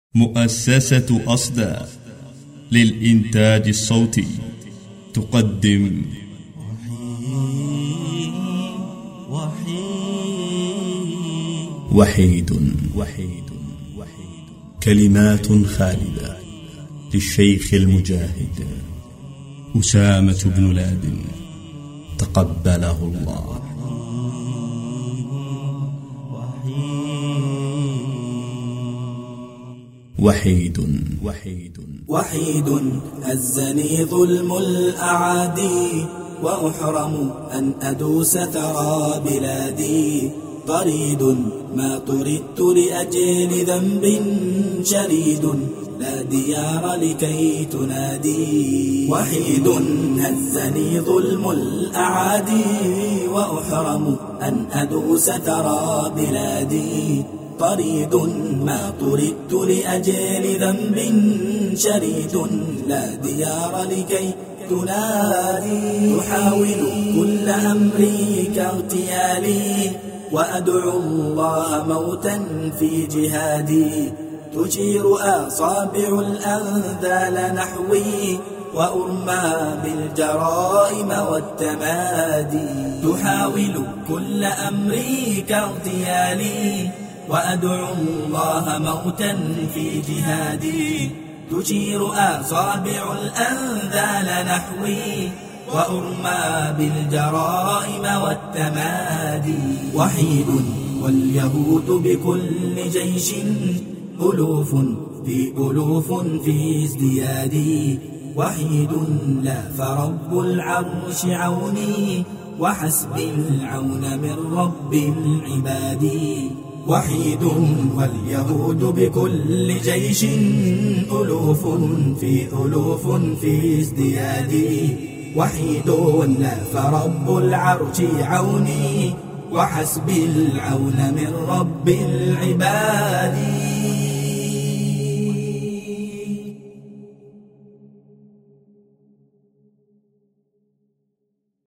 مؤسسة أصدى للإنتاج الصوتي تقدم وحيد كلمات خالدة للشيخ المجاهد أسامة بن لادن تقبله الله. وحيد هزني ظلم الأعادي وأحرم أن أدوس ثرى بلادي. طريد ما طردت لأجل ذنب شريد لا ديار لكي تنادي. وحيد هزني ظلم الأعادي وأحرم أن أدوس ثرى بلادي. طريد ما طردت لأجل ذنب شريد لا ديار لكي تنادي. تحاول كل أمري كاغتيالي وأدعو الله موتا في جهادي. تشير أصابع الأنذال نحوي وأرمى بالجرائم والتمادي. تحاول كل أمري كاغتيالي وأدعو الله موتا في جهادي. تشير أصابع الأنذال نحوي وأرمى بالجرائم والتمادي. وحيد واليهود بكل جيش ألوف في ألوف في ازديادي. وحيد لا فرب العرش عوني وحسبي العون من رب العباد. وحيد واليهود بكل جيش ألوف في ألوف في ازديادي. وحيد لا فرب العرش عوني وحسبي العون من رب العباد.